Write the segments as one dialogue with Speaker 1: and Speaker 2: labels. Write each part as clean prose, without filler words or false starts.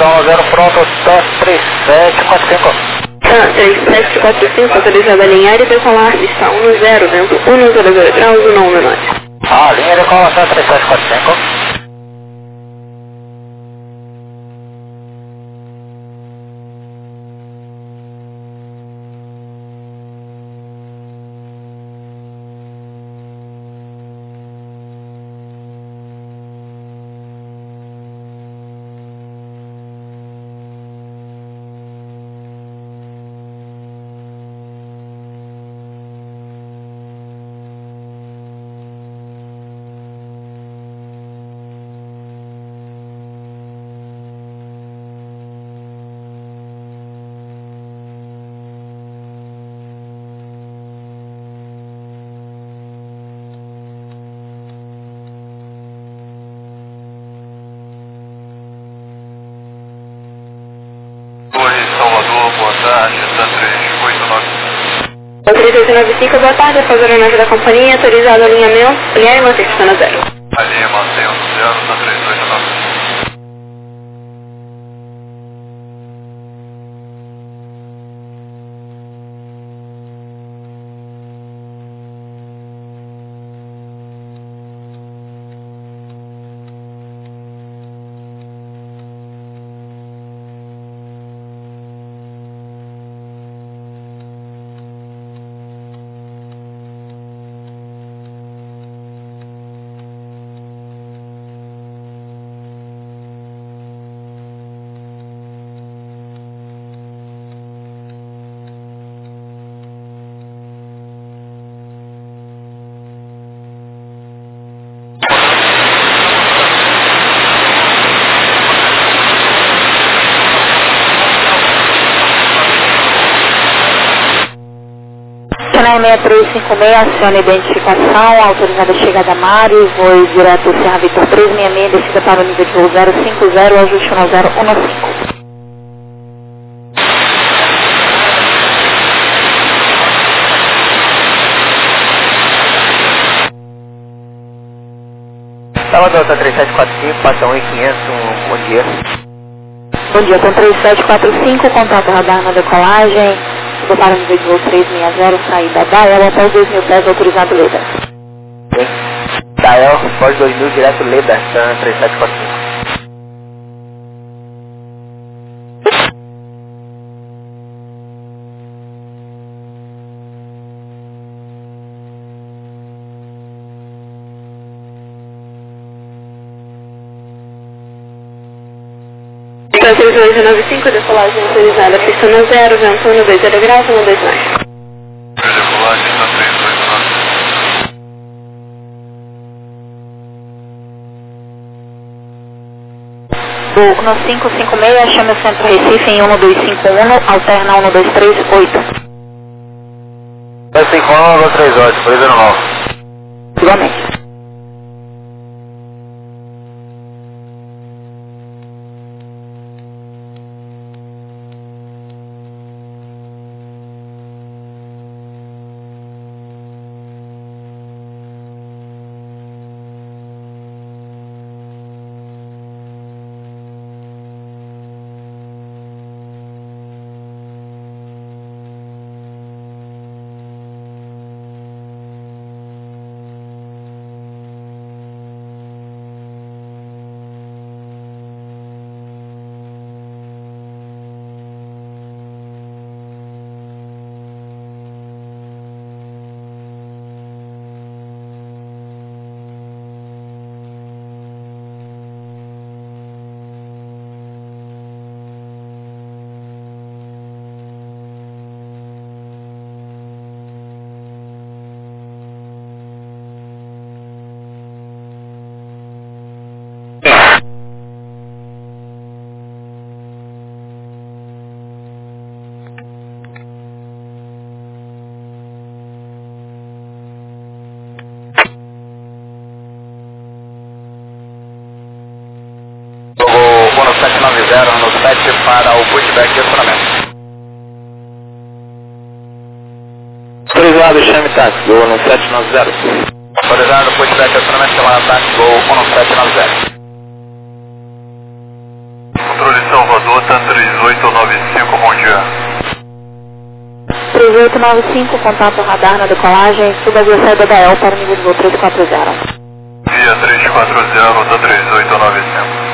Speaker 1: Estação 0 pronto, 3745.
Speaker 2: 3745, autorizado a alinhar e decolar, pista 10, vento 100 graus, 1 menor.
Speaker 1: Linha de decolação 3745.
Speaker 3: Salvador, boa tarde, da 389.
Speaker 2: 3895, boa tarde, após a aeronave da companhia, autorizado alinhamento, alinhar e manter pista 0.
Speaker 3: Alinha, mantenha 0, da 389.
Speaker 4: Canal 6356, aciona identificação, autorizada a chegada a Mário, voo direto Serra Vitor 366, descida para o nível de voo 050, ajuste 1015.
Speaker 1: Salvador, 3745, passa 1500, bom dia.
Speaker 4: Bom dia, com 3745, contato radar na decolagem, suba para o nível de voo 360, saída da ela até os 2000 pés, autorizado Leda.
Speaker 1: Dael, pós 2000, direto Leda, 3745.
Speaker 2: Estação 3895, decolagem autorizada, pista 0, vento 120 graus, 129.
Speaker 3: Decolagem da 389.
Speaker 4: Voo no 556, chame o centro Recife em 1251, alterna 1238.
Speaker 1: 251, 238, previsão normal.
Speaker 4: Igualmente.
Speaker 1: Bono 790 no 7 para o pushback de acionamento. Autorizado, chame táxi, Gol 1790. Autorizado, pushback de acionamento, chamada táxi, Gol 1790.
Speaker 3: Controle Salvador. Dota 3895, bom dia.
Speaker 4: 3895, contato radar na decolagem, suba via saída da EL para o nível de voo 340.
Speaker 3: Via 340, Dota 3895.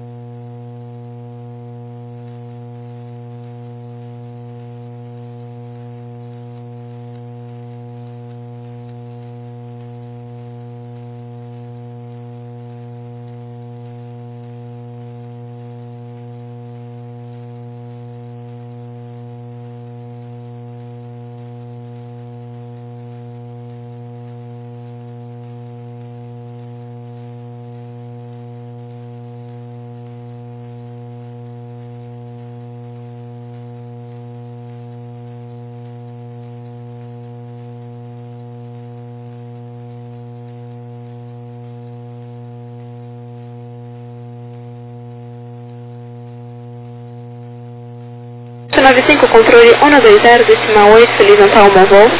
Speaker 2: Oito 95, controle 120, decimal 8, feliz Natal, bom voo.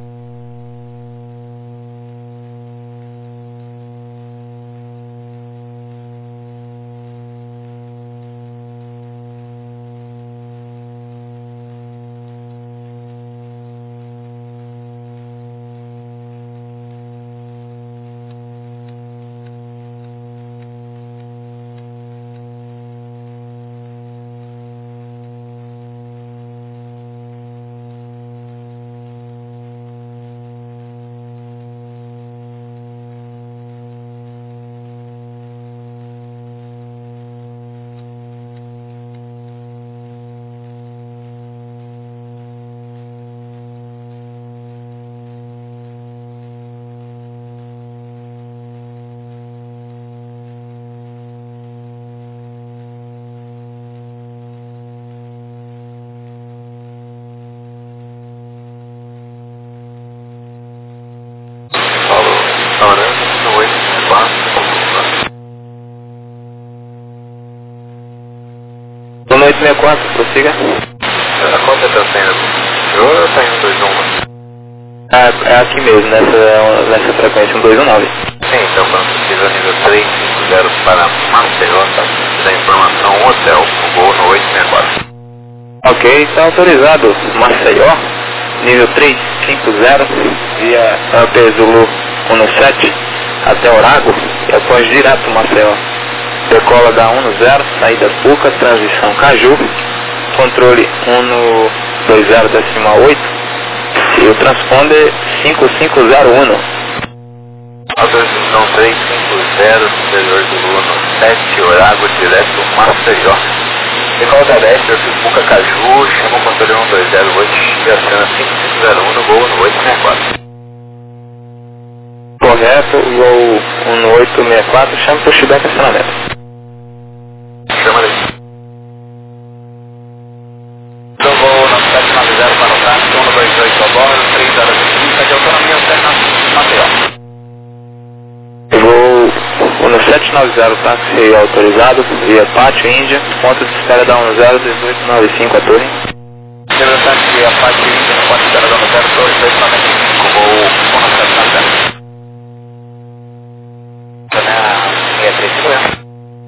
Speaker 1: Zona 864, prossiga.
Speaker 3: Qual que é a teu senha? Eu tenho 211.
Speaker 1: É aqui mesmo, nessa frequência 1219.
Speaker 3: Sim, então quando precisa nível 350 para Maceió, tá? Da informação hotel, o voo no 864.
Speaker 1: Ok, está autorizado Maceió, nível 350, via AP Zulu 17 até Orago, e após direto Maceió. Decola da 10, saída Puca, transição Caju, controle 120 decimal 8, e o transponder 5501.
Speaker 3: Autorização 350, superior do Lula 7, Orago, direto Maceió. Decola da 10, perfil Puca Caju, chama o controle 1208 e aciona 5501 no voo no 864.
Speaker 1: Correto, voo 1864, chama para o Chibé estacionamento.
Speaker 3: Chama daí. Então vou no 790 para o táxi, 128 a bordo, 3 horas e 30 de autonomia até Maceió.
Speaker 1: Voo no 790, táxi autorizado, via Pátio Índia, ponto de espera da 101895 a Torre.
Speaker 3: Lembra táxi a Pátio Índia, no ponto de espera da 101895, voo 1790. Também a 6350.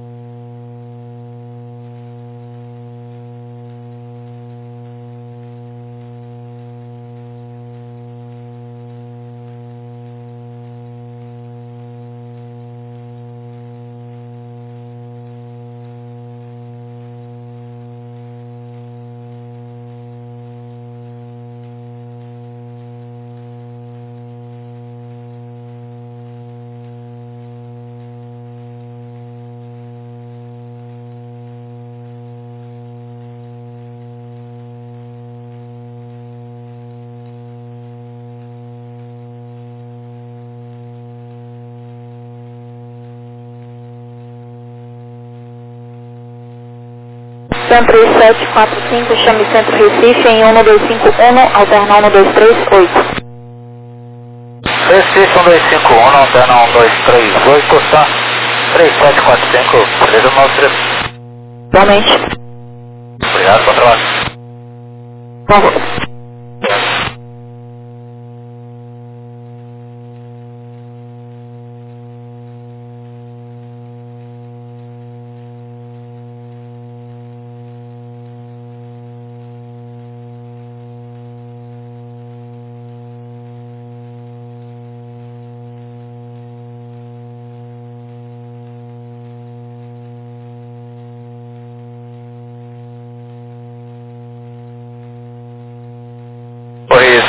Speaker 4: Centro 3745, chame Centro Recife em 125-1, alterna 1238.
Speaker 3: Recife 1251, alterna 1238, tá? 3745, 393.
Speaker 4: Igualmente.
Speaker 3: Obrigado, bom trabalho.
Speaker 4: Por favor.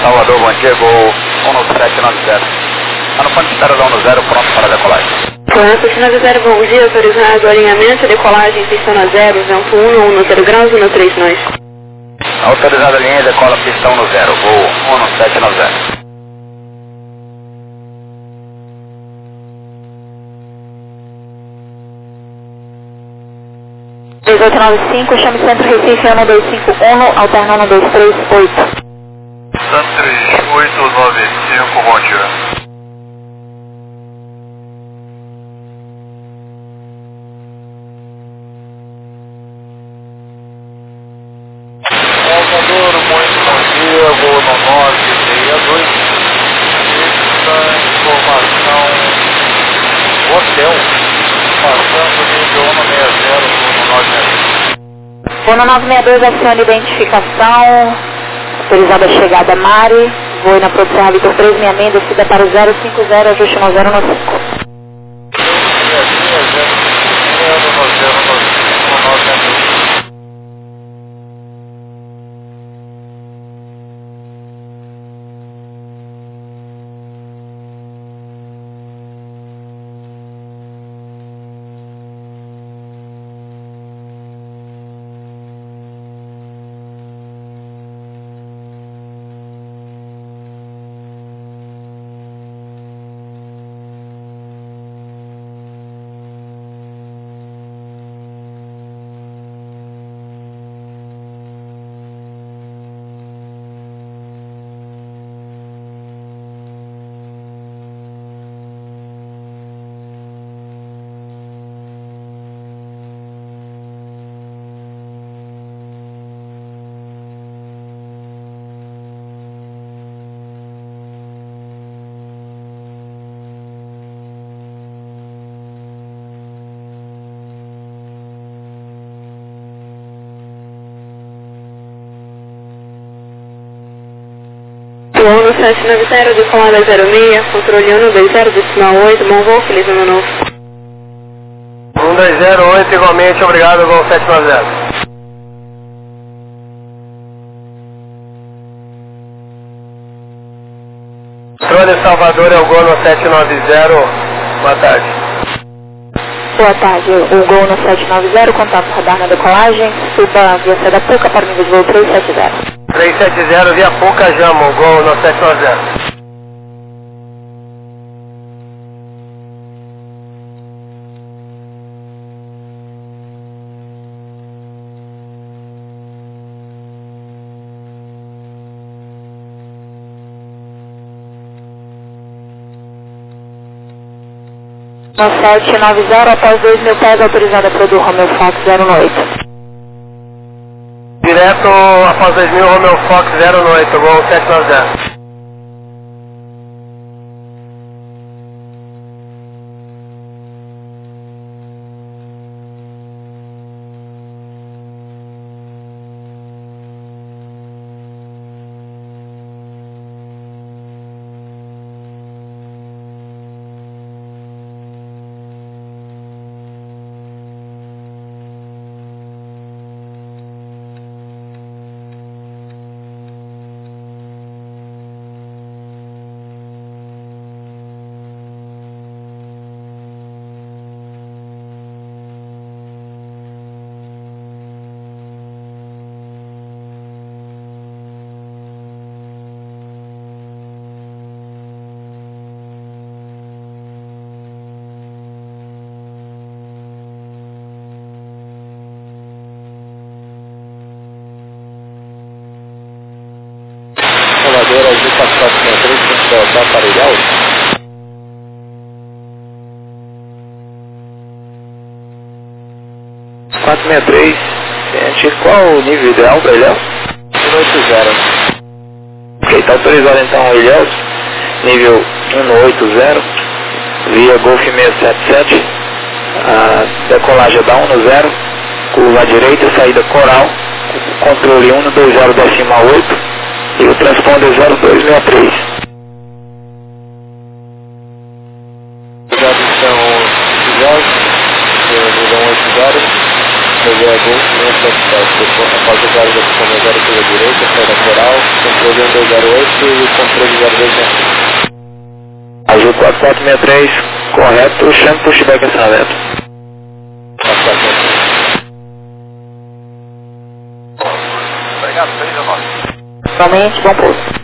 Speaker 3: Salvador, bom dia, Gol 1790. Está no ponto de espera da 10, pronto para decolagem.
Speaker 2: França 90, bom dia, autorizado alinhamento, decolagem, pistão a 0, vento 10 graus, 13 nós.
Speaker 3: Autorizada a linha, decola pistão no 0, Gol 1790.
Speaker 4: 1895, chame Centro Recife 1251, alterna 1238.
Speaker 3: Santos 3895, bom dia. Salvador, muito bom dia, vou no 962. Esta informação, hotel, passando nível 160, no 962.
Speaker 4: Vou no 962, acione identificação, autorizada a chegada Mari, vou na produção Vitor 366, descida para o 050, ajuste no 095.
Speaker 2: Ono 790, decolada 06, controle 120, decimal 8, bom voo, feliz ano novo.
Speaker 3: 1208, igualmente, obrigado, Gol 790. Controle Salvador é o Gol no 790, boa tarde.
Speaker 4: Boa tarde, o Gol no 790, contato radar na decolagem, suba via Seda Puca para o nível de voo 370.
Speaker 3: 370 via Puca Jamo, Gol no 790.
Speaker 4: No 790, após 2.000 pés, autorizada para o Romeo Fox 018.
Speaker 3: Direto após 2000, Romeo Fox 018, Gol 790. Salvador, Azul 4463, tem que voltar para Ilhéus. Qual o nível ideal para Ilhéus? 180. Ok, está autorizado então a Ilhéus, nível 180, via Golf 677, a decolagem da 10, curva à direita, saída Coral, controle 120 decimal 8 e o transponder 0263. Já estão Ilhéus, nível 180, nível Golf 677, após o
Speaker 1: 0 da pista 0 pela direita, saída lateral, controle 1208 e controle 0260. Azul 4463, correto, chame pushback acionamento. 4463.
Speaker 3: Obrigado, 3 a 9.
Speaker 4: Somente, bom pouso.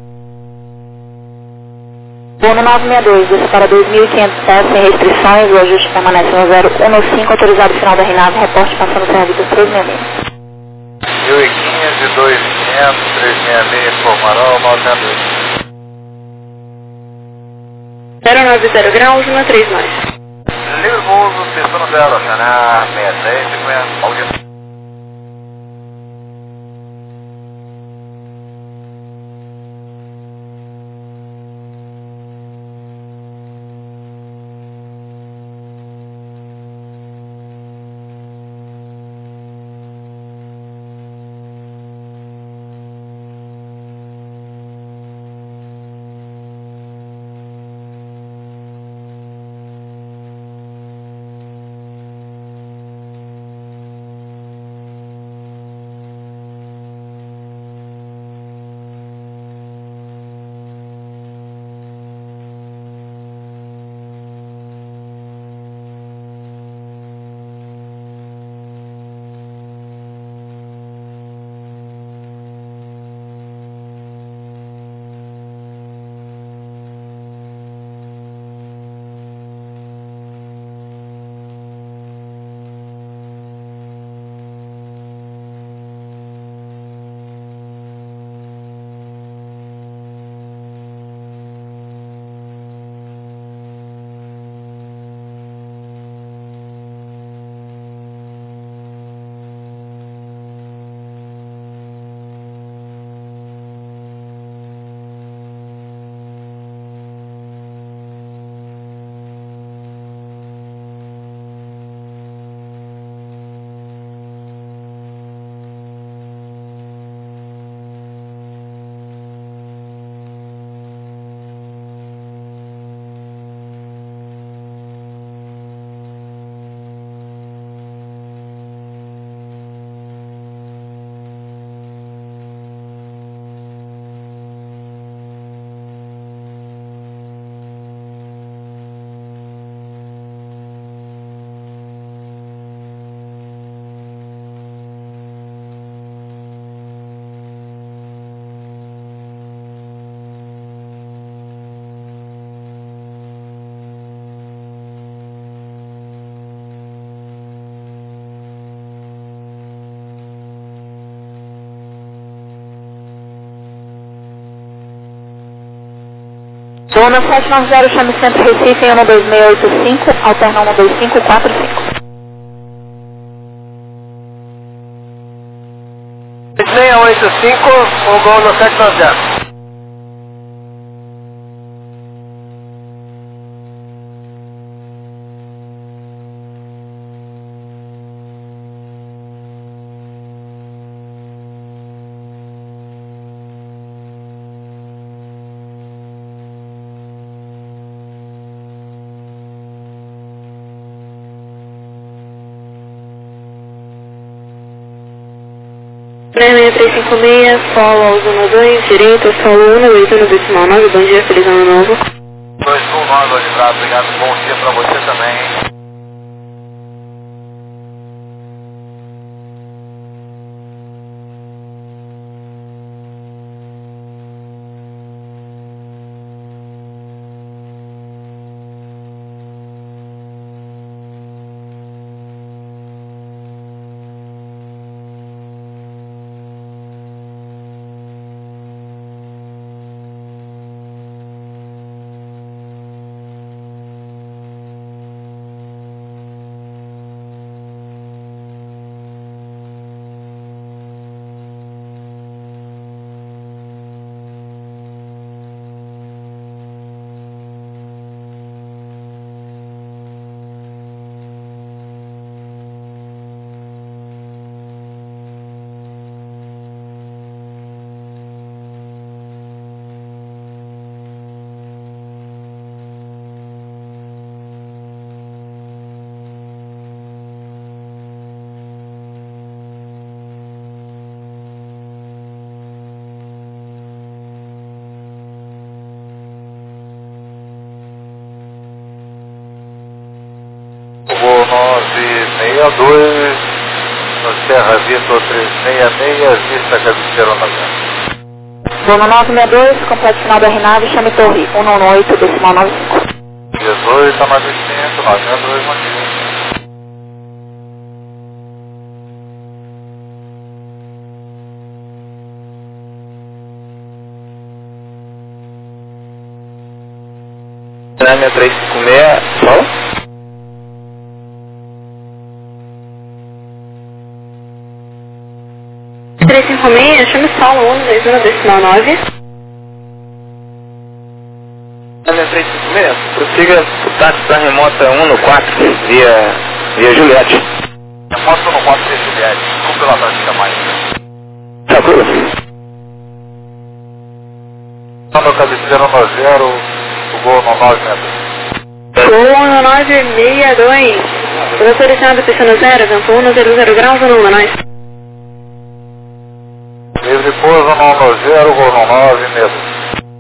Speaker 4: Bono 962, desce para 2.500 pés, sem restrições, o ajuste permanece no 015, autorizado final da RNAV, reporte passando Serra Vitor 366.
Speaker 3: 1015, 2500, 366, Formarol, 962.
Speaker 2: 090 graus, 13 mais.
Speaker 3: Livre pouso, pista no 0, Xaná, 63, 50, bom dia.
Speaker 4: Zona 790, chame Centro Recife em 12685, alterna 12545.
Speaker 3: 685, um gol no 790.
Speaker 2: Prêmio 356, follow ao zona 2, direito, solo 1, 8 no decimal 9, bom dia, feliz ano novo.
Speaker 3: 219, Olivrado, obrigado, bom dia pra você também, hein? 62, no Serra Vitor 366, vista cabeceira 90.
Speaker 4: Voo no 962, completo final da RNAV, chame torre 118, decimal 95.
Speaker 3: 18, 95, 962, bom dia.
Speaker 1: China 6356, fala?
Speaker 2: chame solo 121, decimal 9.
Speaker 1: China 6356, prossiga o táxi da remota 114, via Juliette.
Speaker 3: Remota 114 via Juliette, desculpa pela prática mais.
Speaker 1: Tranquilo?
Speaker 3: No cabeceira 90, o gol no 9 metros.
Speaker 2: Voo no 962, autorizado piscina 0, vento 100 graus, no nós.
Speaker 3: Livre pouso no 90, gol no 9 metros.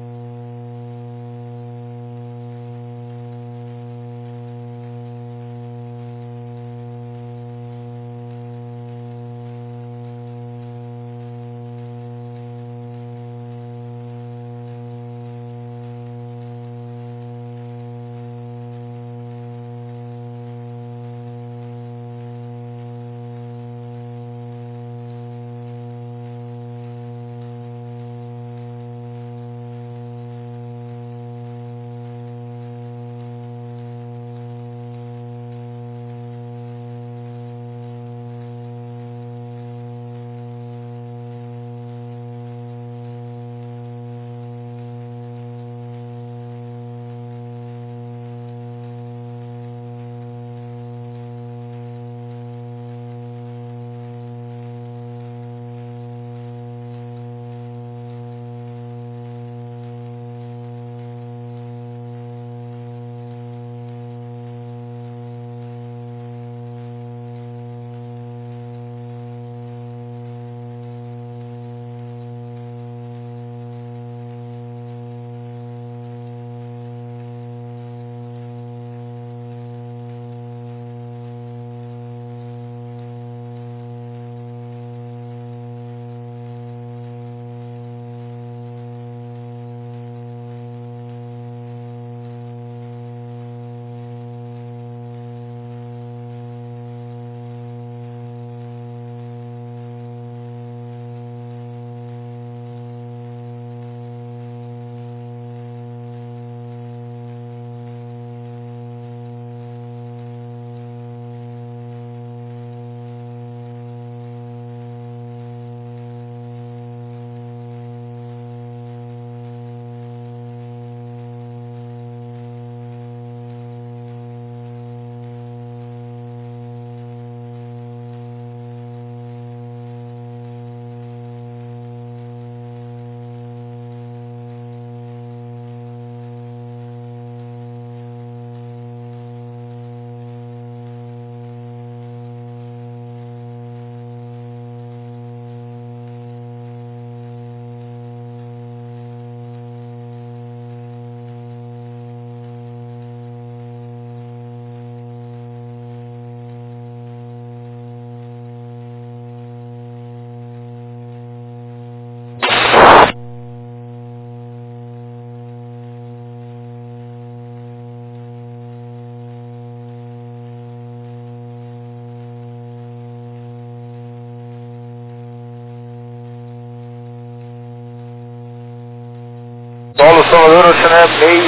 Speaker 3: Paulo Salvador, China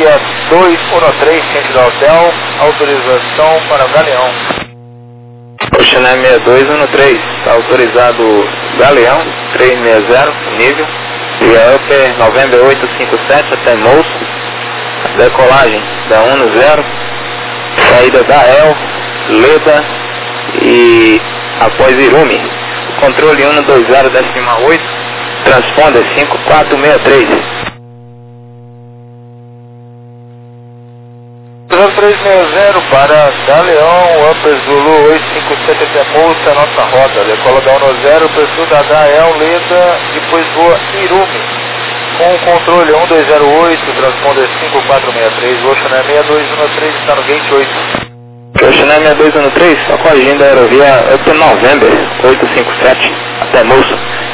Speaker 3: 6213, ciente do hotel, autorização para Galeão.
Speaker 1: China 6213, está autorizado Galeão, 360, nível, via Upper November 857 até Moço, decolagem da 10, saída da El, Leda e após Irume, controle 120, decimal 8, transponder 5463.
Speaker 3: 360 para Galeão, Upper Zulu 857 até Moça, nossa rota, decola da 10, perfil da HL, Leda, depois voa Irume, com controle 1208, transponder 5463, Ocean 6213, está no gate 8.
Speaker 1: Channel 6213, só corrigindo a aerovia Up November 857, até Moço.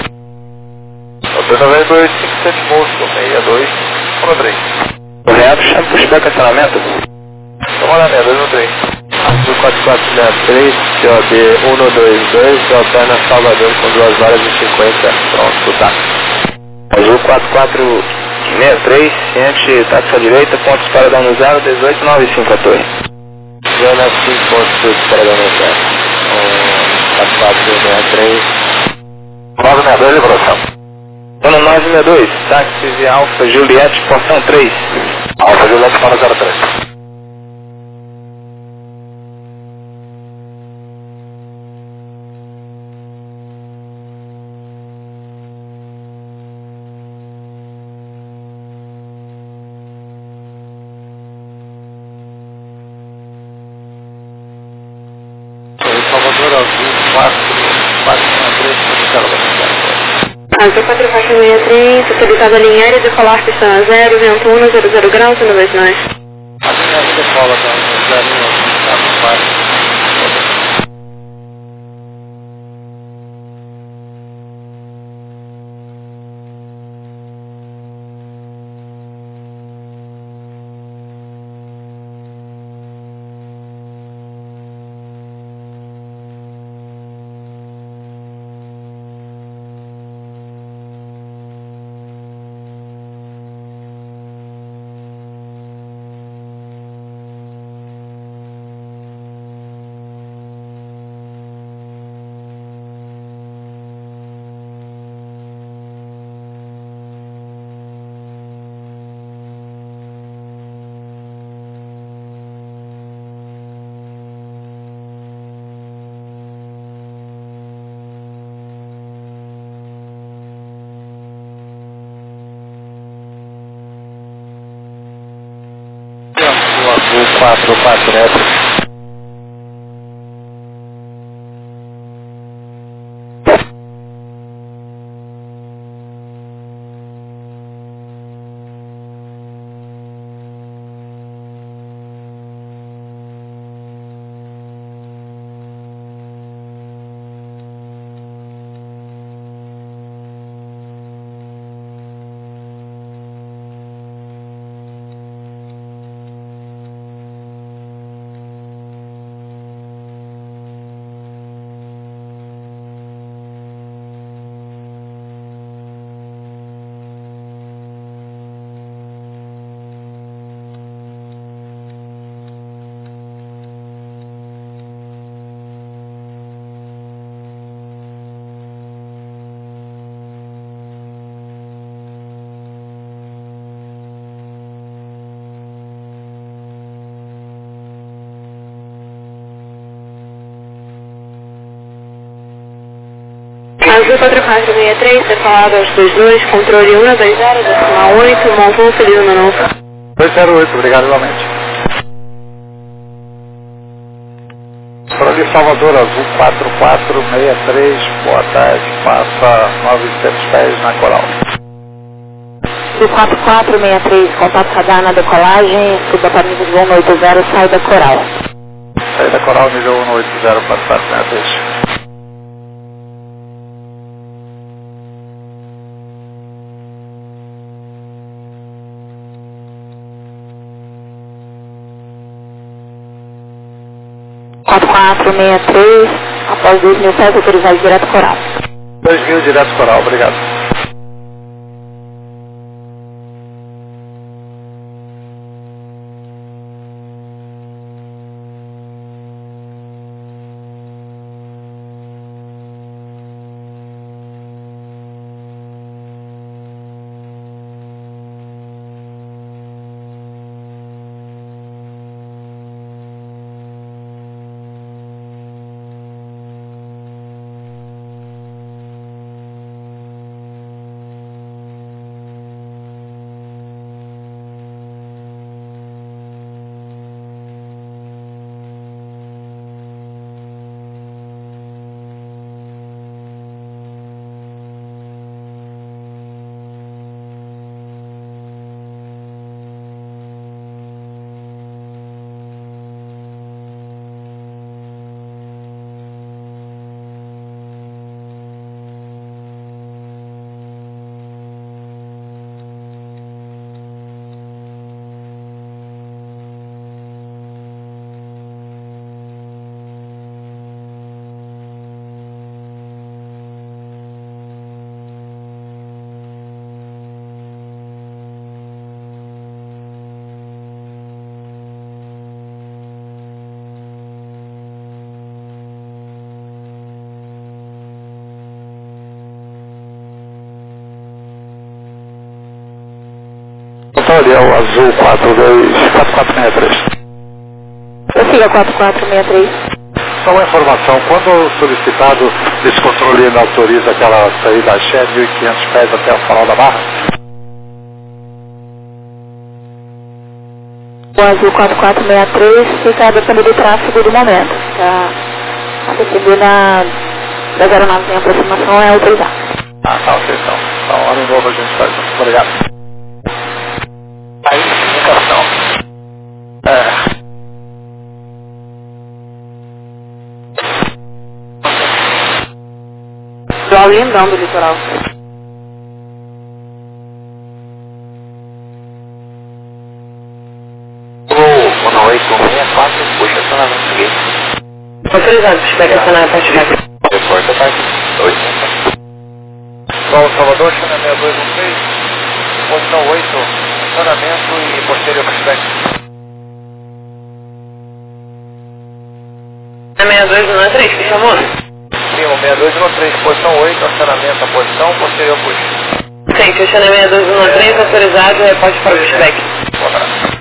Speaker 3: Up November 857 Moço, 6213.
Speaker 1: Correto, chama pushback acionamento.
Speaker 3: Vamos lá, 6213. Azul 4463, COB 122, alterna Salvador com 2 horas e 50, pronto, tá.
Speaker 1: Azul 4463, ciente, táxi à direita, pontos para dano 0, 1895 a torre.
Speaker 3: Zona 5.6 para dano 0. 4463. 962, liberação.
Speaker 1: Zona 962, táxi de Alfa Juliette, porção 3.
Speaker 3: Alfa Juliette para 03. Salvador Azul 4463,
Speaker 2: Azul 4463, utilizada a linha aérea, decolar pistão a 0, vento 1, 00 graus, 129.
Speaker 3: a linha ainda cola da 0, Azul 443.
Speaker 2: Azul 4463, decolado aos 22, controle 120, decimal 8, bom voo, feliz ano novo.
Speaker 3: 208, obrigado igualmente. Controle Salvador Azul 4463, boa tarde, passa 900 pés na Coral.
Speaker 4: Azul 4463, contato radar na decolagem, suba para nível de 180, sai da Coral.
Speaker 3: Saída Coral, nível 180, para 463.
Speaker 4: Quatro 463, após 2.000 pés, autorizado direto Coral.
Speaker 3: 2.000 direto Coral, obrigado.
Speaker 5: informação ali, é o azul 4463.
Speaker 4: Prossiga 4463.
Speaker 5: Só uma informação, quando o solicitado desse controle ele autoriza aquela saída Axé 1.500 pés até o farol da Barra?
Speaker 4: O azul 4463 fica a depender do tráfego do momento. A depender das aeronaves em aproximação é autorizado.
Speaker 5: Ah, tá, ok, então ano novo a gente faz. Obrigado.
Speaker 3: Aí, comunicação.
Speaker 2: Visual lindão do litoral.
Speaker 3: Voo 18664, puxa acionamento gate.
Speaker 2: Autorizado, feedback acionamento feedback.
Speaker 3: Reporta a parte 2.
Speaker 5: Sol Salvador, China 6213, posição 8, acionamento e posterior pushback.
Speaker 2: 6213, que chamou?
Speaker 5: Sim, o 6213, posição 8, acionamento, a posição, posterior push.
Speaker 2: Sim, Cristiano 6213, autorizado, reporte para o pushback.
Speaker 5: Um abraço.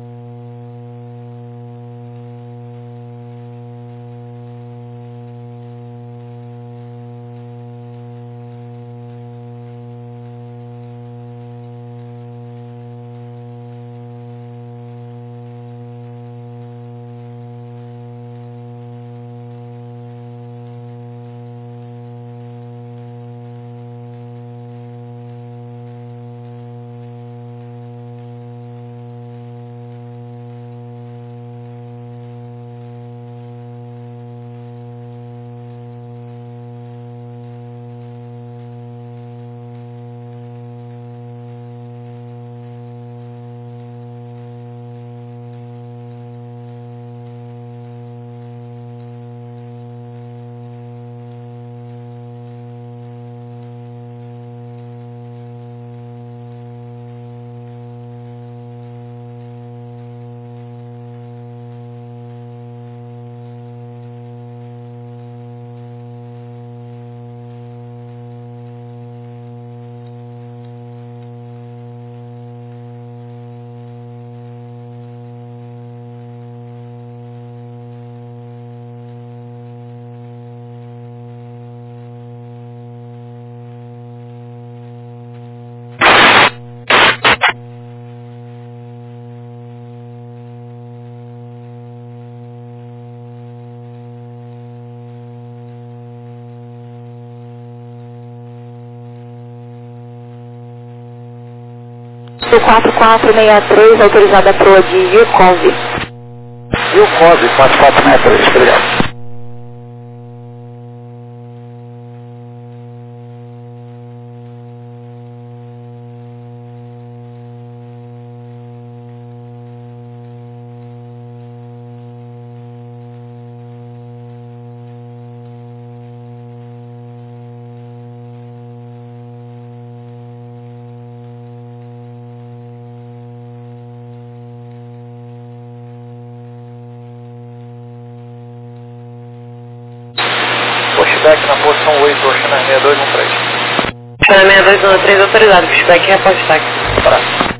Speaker 4: O 4463, autorizada a proa de Yukov.
Speaker 5: Yukov 4463, obrigado. Pushback na posição 8, Oceana 6213.
Speaker 2: China 6213, autorizado, pushback e reporte TAC.
Speaker 5: Abraço.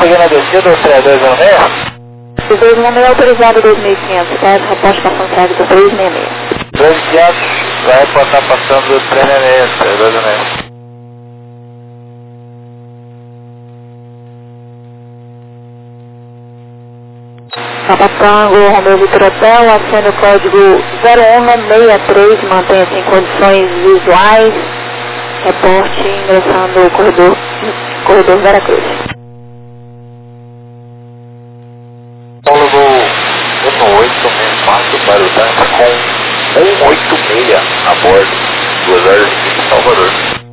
Speaker 1: seguindo a descida, 3206.
Speaker 4: 266 autorizado 2.500 pés, reposta passando trânsito 366.
Speaker 1: 2500, vai reportar passando 366, 3206.
Speaker 4: Papa Tango, Romeu Vitor Hotel, acende o código 0163, mantenha-se em condições visuais, reporte ingressando o corredor Veracruz.
Speaker 3: Paulo Gol 1864 para o tanque com 186 a bordo, 2 horas de Salvador.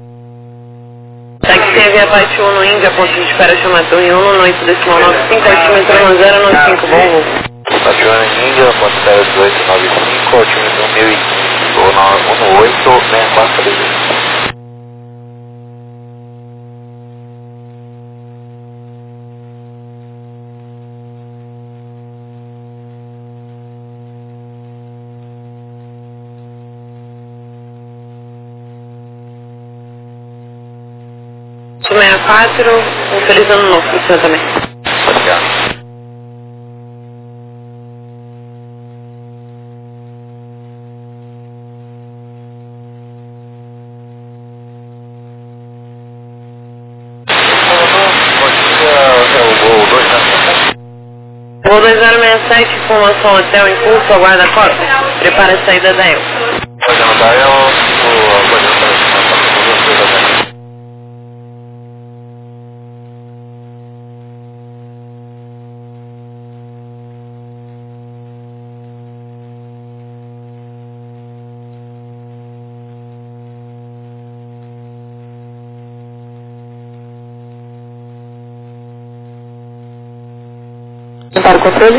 Speaker 2: Táxi teve abaixo 1 no Índia, ponto de espera chamar torre 1 no 8,95, altímetro 1095, bom voo.
Speaker 3: Estaciona em Índia, ponto 1895, altímetro 1015, voo no 1864.
Speaker 2: Sul 64, um feliz ano novo para o senhor também.
Speaker 3: Obrigado.
Speaker 2: Voo 2067, informação hotel em curso, aguarda a cota. Prepara a saída da EL.
Speaker 3: Fazendo da EL, estou aguardando para a
Speaker 4: Para o controle?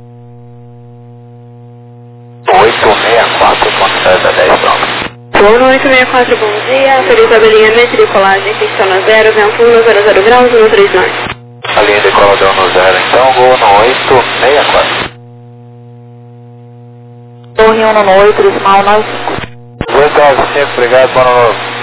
Speaker 3: 864, ponto 10, pronto.
Speaker 2: Voo no 864, bom dia. Autoriza a linha metricolagem, pistona 0, vento 1, 00 graus, 139.
Speaker 3: A linha de cola deu no 0, então voo no 864.
Speaker 4: Torre 1 no 8, decimal 95.
Speaker 3: 895, obrigado, boa noite.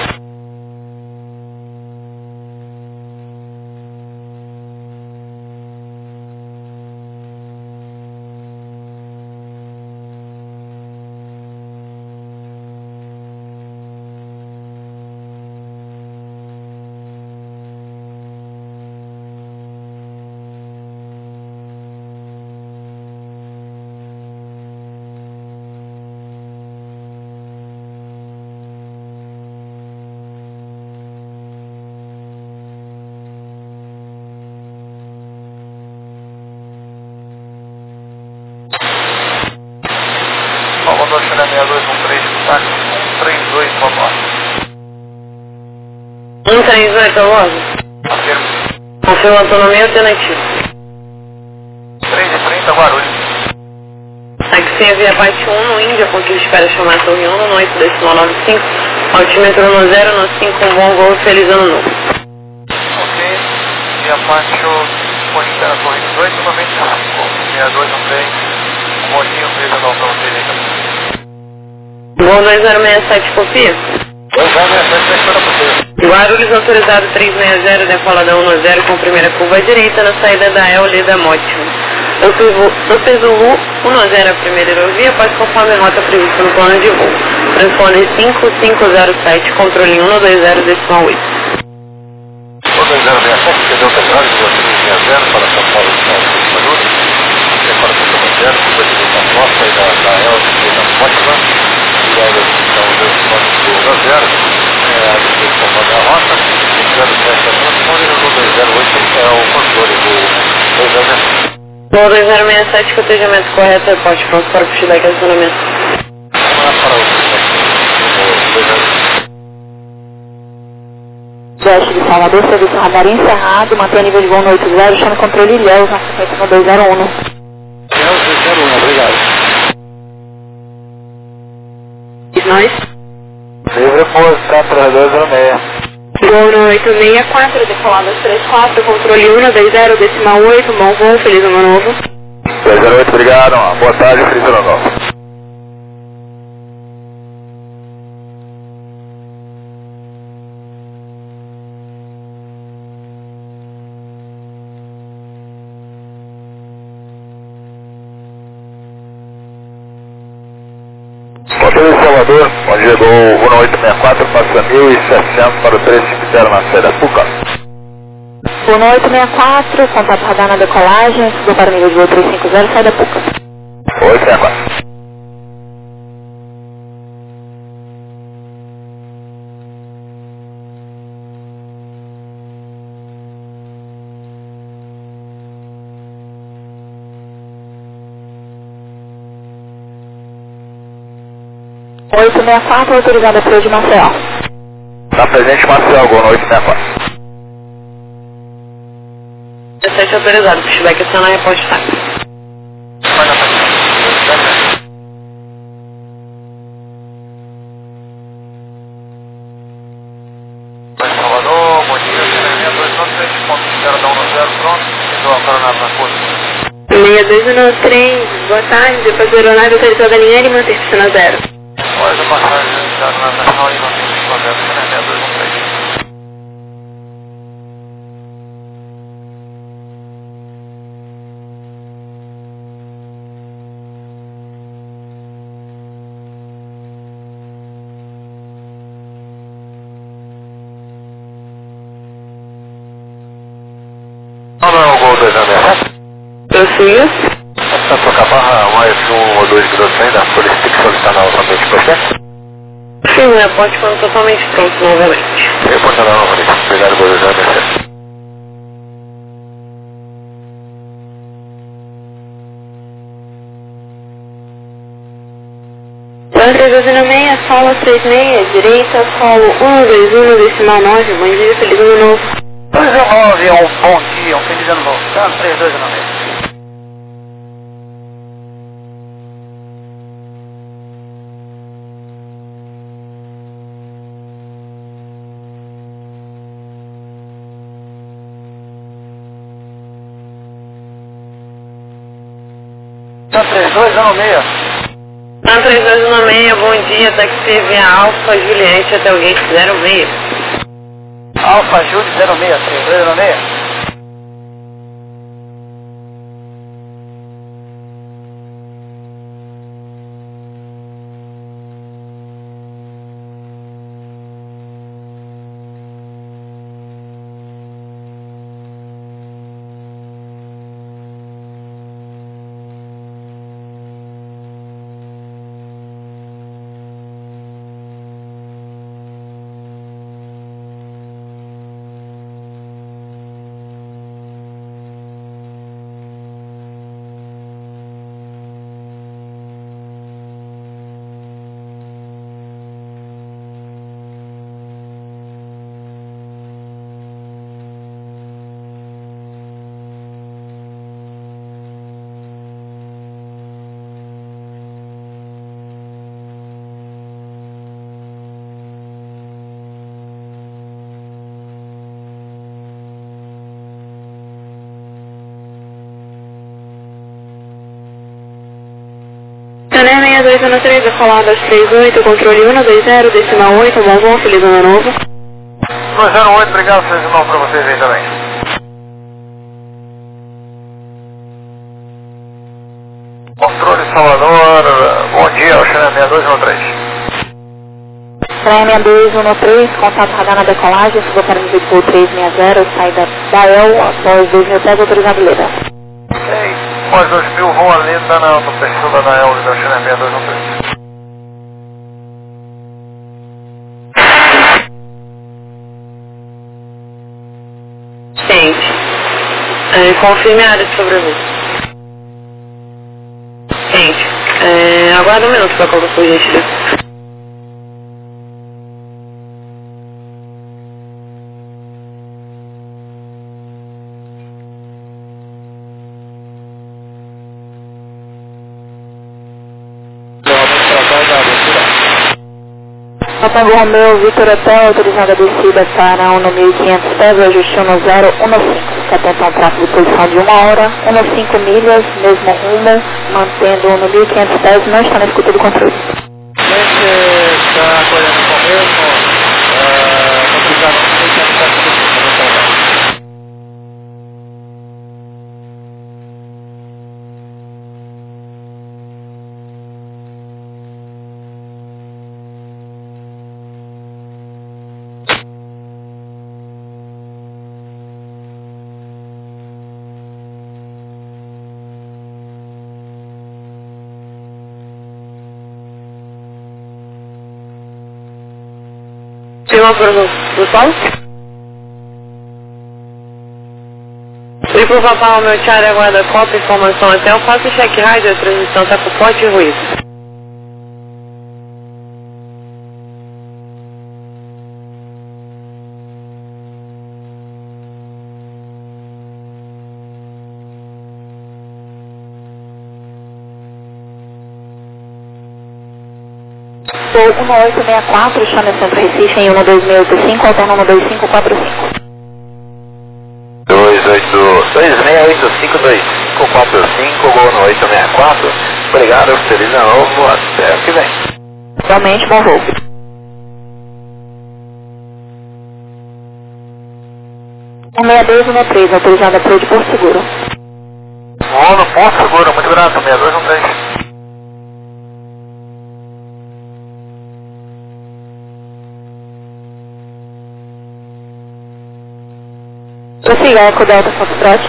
Speaker 3: Salvador, China 6213, táxi 132, vamos
Speaker 2: 138, Alonso.
Speaker 3: Afirmo.
Speaker 2: Confirma autonomia alternativa.
Speaker 3: 330, Guarulhos.
Speaker 2: Táxi via parte 1 no Índia, ponto de espera chamar torre 1 no 8,95, altímetro no 095, um bom voo, feliz ano novo.
Speaker 3: Ok. E abaixo, postando a torre 18, 95, 6213. Motinho, fez a galpão dele também.
Speaker 2: Voo 2067, copia.
Speaker 3: 2067, toda possível.
Speaker 2: Guarulhos autorizado 360, decolada 10 com primeira curva à direita na saída da El Leda Mótimo. Dr. Zulu 10 a primeira aerovia, após conforme a rota prevista no plano de voo. Transponder 5507, controle 120 decimal 8.
Speaker 3: 2067, que deu terminado de 360 para São Paulo, para São Paulo, curva de direita nossa e da El Leda Mótimo. E aí, então, o 10 a distribuição da rota, 0,7 responde no 208, é o controle do 208.
Speaker 2: Voo 2067, cotejamento correto, reporte pronto para o pushback e acionamento.
Speaker 4: Oeste de Salvador, serviço radar encerrado, mantém nível de voo no 80, chama controle Ilhéus, na sequência no 201.
Speaker 3: Ilhéus 201, obrigado.
Speaker 2: E nós?
Speaker 3: Livre por 43206.
Speaker 2: Voo no 864, decolada 34, controle 120, decimal 8, bom voo, feliz ano novo.
Speaker 3: 208, obrigado, boa tarde, feliz ano novo. Controle de Salvador, onde chegou o 1864, passa 1.700 para o 350 na saída PUCA.
Speaker 4: 1864, contato radar na decolagem, subiu para o nível de voo 350, saída PUCA.
Speaker 3: 864.
Speaker 4: Autorizada para o de Maceió.
Speaker 3: Está presente Maceió, Gol 864.
Speaker 2: 17 autorizado, pushback acionar reposte táxi.
Speaker 5: Salvador, bom dia, Xenemia 293, ponto 010, pronto, chegou a coronada na curva.
Speaker 2: 6213, boa tarde, depois do aeronave autorizada a linha e manter piscina 0.
Speaker 5: Após a passagem realizada na Nacional e mantém piscina 0, Xenemia 213.
Speaker 3: Não é o Gol 267?
Speaker 2: Prossiga.
Speaker 3: Está a tocar barra mais 1 ou 2 minutos ainda, tem que solicitar novamente o processo?
Speaker 2: Sim, o reporte quando totalmente pronto novamente.
Speaker 3: Reportará novamente. Obrigado, Gol 267.
Speaker 2: Plan 326, solo 36, direita, solo 121, decimal 9, bom dia, feliz ano novo.
Speaker 5: 219 é um bom dia, um feliz ano novo. Tá, 3296. Tá, 3296.
Speaker 2: Plan 3216, bom dia, táxi via Alfa Juliette até o gate 06.
Speaker 5: Alfa Júlio 06, 3296.
Speaker 2: Cané 6213, decolado às 38, controle 120, decimal 8, bom voo, feliz ano novo.
Speaker 5: 208, obrigado, feliz ano novo pra vocês aí também. Controle Salvador, bom dia, Oceana 6213.
Speaker 4: Praia 6213, contato radar na decolagem, subiu para o nível de voo 360, saída da El, após 2.000 pés, autorizado Leda.
Speaker 5: Ok, após 2000, vão ali na autopista da Nael, da Oceana 6213.
Speaker 2: Gente, confirme a área de sobrevoo. Gente, aguarda um minuto para colocar por gentileza.
Speaker 4: Tango Romeo, Vitor Hotel, autorizada a descida para 1.500 pés, ajuste 1015. Atenção, tráfego de posição de 1 hora, 15 milhas, mesmo rumo, mantendo 1.500 pés, não está na escuta do controle.
Speaker 5: Gente, está colhendo com o mesmo, autorizado 1.500 pés de descida.
Speaker 2: Confirma do solo. Triplo Papa Romeo Charlie, aguarda copa, informação até o faço check rádio, a transmissão está com forte ruído.
Speaker 4: Sou 1864, chame Centro Recife em 12685, alterno 12545.
Speaker 3: 26852545, gol no 864. Obrigado, feliz ano novo, até o que vem.
Speaker 4: Realmente, bom voo. O 6213, autorizada para o de Porto Seguro.
Speaker 3: Voo no Porto Seguro, muito grato, 6213.
Speaker 4: Prossiga, Eco Delta Foxtrot.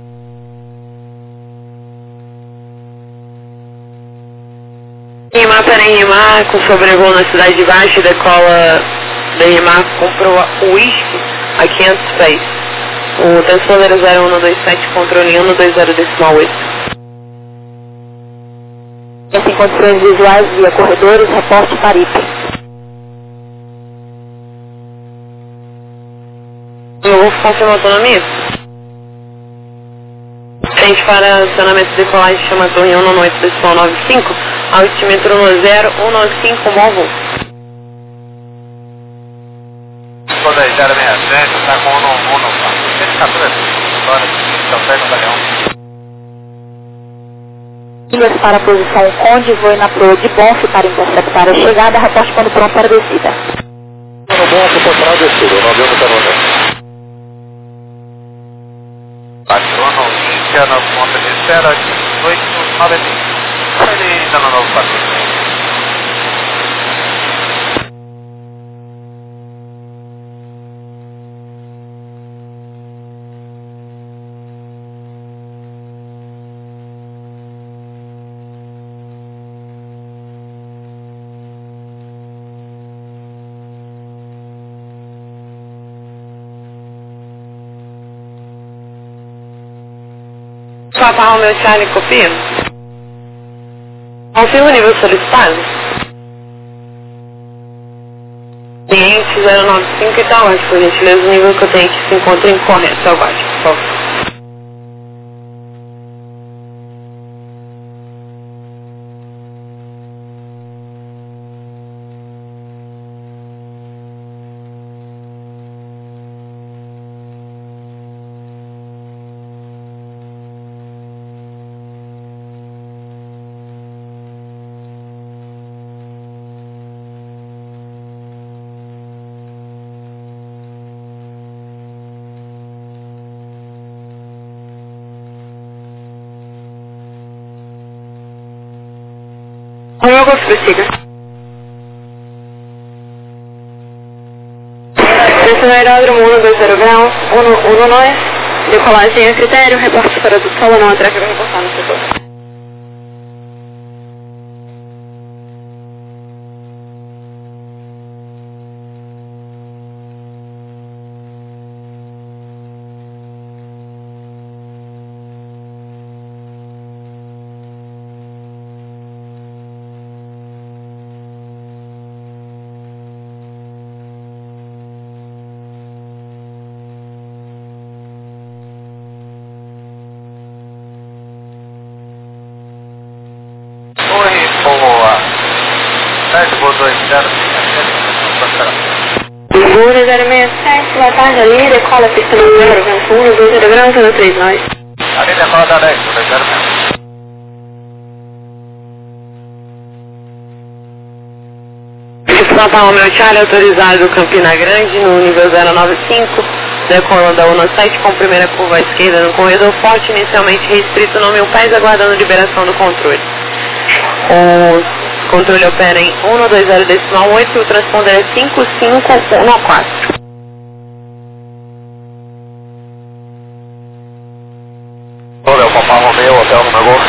Speaker 2: Rimar para Rimar, com sobrevoo na Cidade de Baixo e decola da Rimar, comprou o uísque a 500 pés. O transponder 01227, controle 120.8.
Speaker 4: Em condições visuais via corredores, reporte Paripe.
Speaker 2: Eu vou confirmar a autonomia. Frente para acionamento de decolagem, chama a torre 198.95, altímetro 10195, bom voo.
Speaker 3: 067, está com 114,
Speaker 4: Ilhas para a posição Conde, voe na proa de Bonfe para interceptar a chegada, reporte quando pronto para a descida.
Speaker 5: No Bonfe, para a descida, o avião está no
Speaker 3: patrono Índia, na ponta de espera, 1890. Feliz ano novo, patrono.
Speaker 2: Papa Romeo Charlie, copia. Confirma o nível solicitado. Cliente 095 e tal, acho que por gentileza o nível que eu tenho aqui se encontra incorreto. Aguarde, por favor. Romeo Golf, prossiga. Desce no aeródromo 120 graus, 19, decolagem a critério, reporte para do solo, não atraca para reportar no setor. Segura 067, boa tarde ali, decola pista no 0, vento 120 graus, 139.
Speaker 3: Ali decola da 10, 0
Speaker 2: Papa Romeo Charlie, autorizado Campina Grande, no nível 095, decola da 17 com primeira curva à esquerda no corredor forte, inicialmente restrito no 1000 pés, aguardando liberação do controle. O controle opera em 120.8 e o transponder é 5514.
Speaker 3: Olha, o Papa Romeo, Hotel Romeo Golf.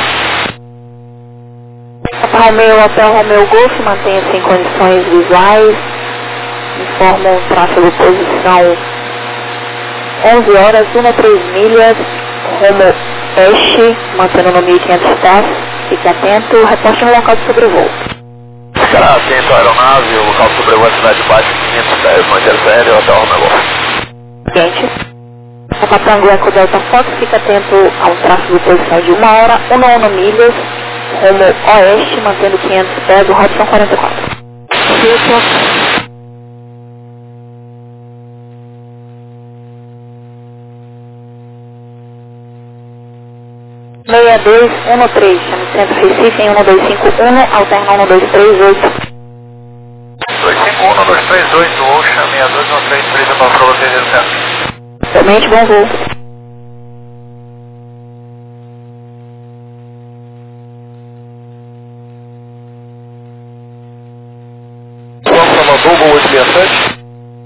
Speaker 4: Papa Romeo, Hotel Romeo Golf, mantenha-se em condições visuais. informo um tráfego posição 11 horas, 1,3 milhas, rumo oeste, mantendo no 1500 pés. Fique atento, reporte no local de sobrevoo.
Speaker 3: Ficará atento à aeronave, o local de sobrevoo é a cidade de baixo, 500 pés, manter sério, até o Romelo.
Speaker 4: Seguinte, Papa Tango Eco Delta Fox, fica atento a um tráfego de posição de 1 hora, 1,1 milhas, rumo oeste, mantendo 500 pés, o Robson 44. Fica. 6213, chama Centro Recife em 1251, alterna 1238.
Speaker 3: 251, 1238, Oxa, 62133, a para você, certo?
Speaker 4: Realmente, bom voo.
Speaker 3: Vamos para Manduba, 867.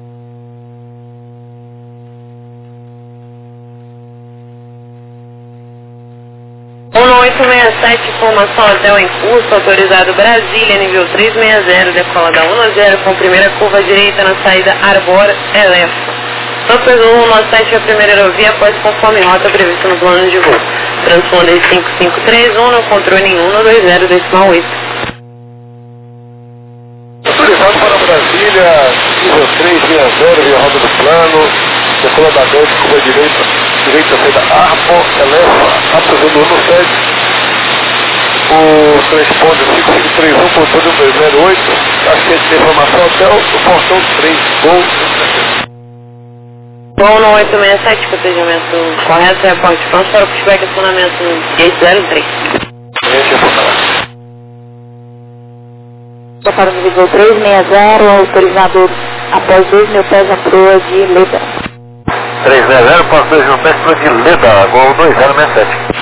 Speaker 2: 1867, formação hotel em curso, autorizado Brasília, nível 360, decola da 10 com primeira curva direita na saída Arbor Elefo. Transpôs 197 a primeira aerovia após conforme rota prevista no plano de voo. Transponder 5531 no controle em 120,8.
Speaker 3: Autorizado para Brasília, nível 360, via rota do plano, decola da 10, curva direita saída Arbor Elefo, apesando 17. O transponder 5531, controle 208, assistente de informação hotel, do portão 3, gol.
Speaker 2: Voo no 867, cotejamento correto, reporte pronto para o pushback acionamento 803.
Speaker 4: Para o nível 360, autorizado após 2.000 pés a proa de Leda.
Speaker 3: 360, após 2.000 pés proa de Leda, gol 2067.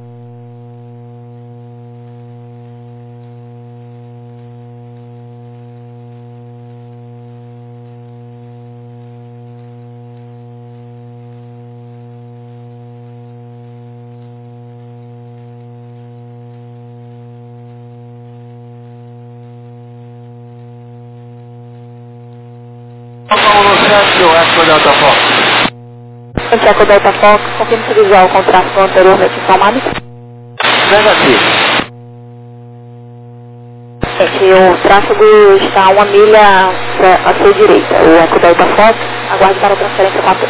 Speaker 4: Santiago Delta Fox, confirme-se visual com o tráfego anteriormente informado.
Speaker 3: Negativo.
Speaker 4: O tráfego está a 1 milha à sua direita. O Eco Delta Fox, aguarde para a transferência 4.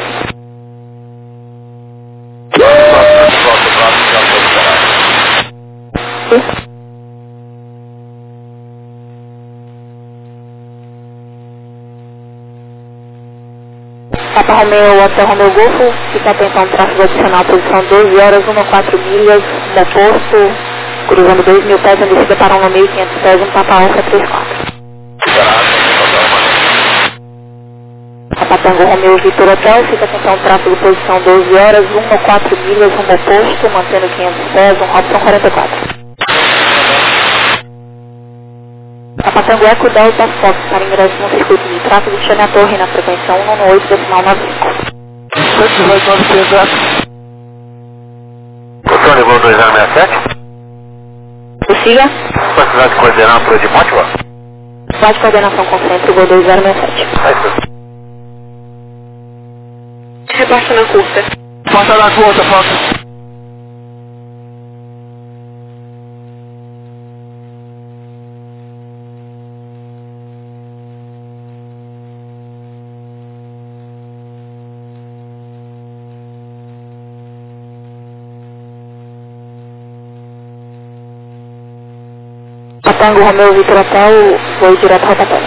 Speaker 4: Papa Romeo, Hotel Romeo Golfo, fica atento a um tráfego adicional, posição 12 horas, 1,4 milhas, no posto, cruzando 2.000 pés, em descida para 1.500 pés, um Papa Alfa 34. Papa Tango Romeo Vitor Hotel, fica atento a um tráfego, posição 12 horas, 1,4 milhas, no posto, mantendo 500 pés, um Robson 44. Papa Tango Eco Delta Fox, para ingresso no circuito de tráfego, chame a torre na frequência 118,95.
Speaker 3: 118,900. Controle voo 2067.
Speaker 4: Prossiga.
Speaker 3: Quantidade de coordenação de Mótiva?
Speaker 4: Base de coordenação com centro, voo 2067.
Speaker 2: Repassa na curta.
Speaker 3: Porta da curta, porta.
Speaker 4: Tango Romeo Vitor Hotel, voo direto ao Rotatório.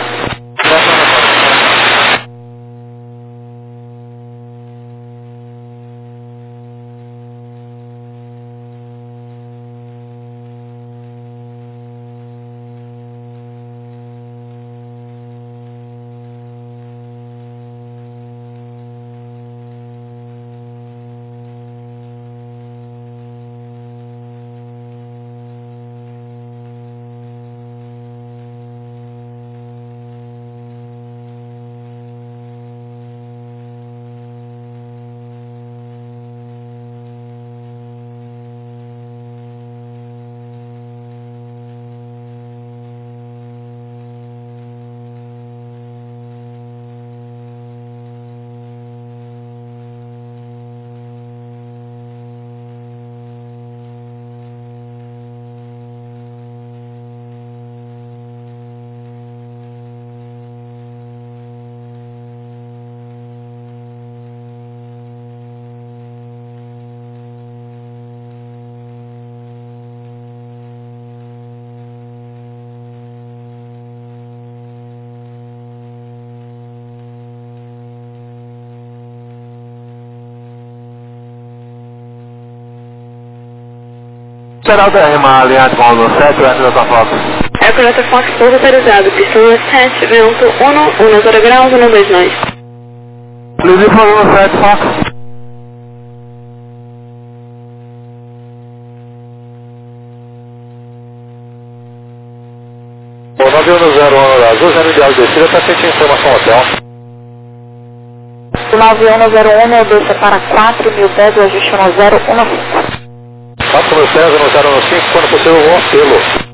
Speaker 5: Geral da RMA alinhado com o 7, o Delta Fox.
Speaker 2: Eco Delta Fox, pouso autorizado. Pista 17, vento 10 graus, 129.
Speaker 5: Livre para 7, Fox. O 9101 Azul, já no ideal de descida, está feita informação hotel.
Speaker 4: O 9101 desça para 4.000 pés, o ajuste no 015.
Speaker 5: 4.000 pés, no 015, quando possível, um apelo.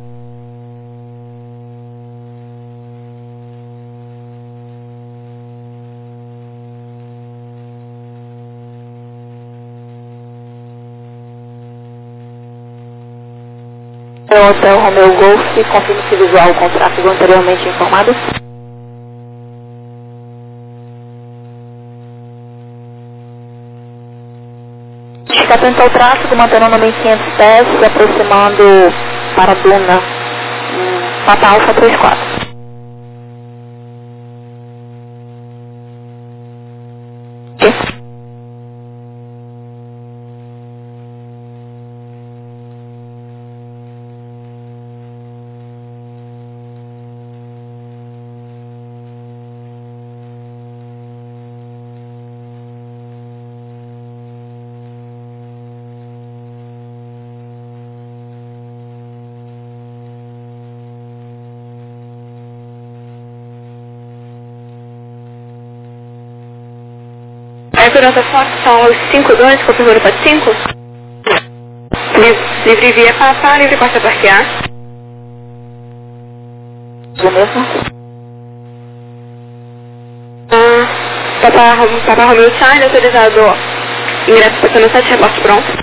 Speaker 4: É o Hotel Romeo Golf, confirme se visual com tráfego anteriormente informado. Fica atento ao tráfego, mantendo no 1500 pés, se aproximando para a duna Papa Alfa 34.
Speaker 2: Eco Delta Fox, são os 52, confirmando para 5. Livre via passar, livre porta parquear.
Speaker 4: Isso mesmo?
Speaker 2: Papa Romeo Charlie, autorizado. Ingresso para 7, reporte pronto.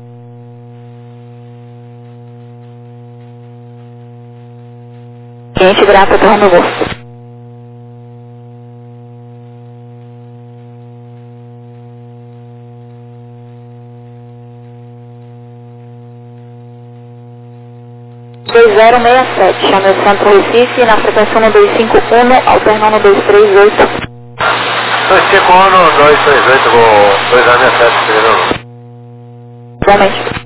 Speaker 4: Cliente grato para o Romeo Golf. chame o Centro Recife, na frequência 1251, alternando 238.
Speaker 5: 251, 238, vou 267,
Speaker 4: Igualmente.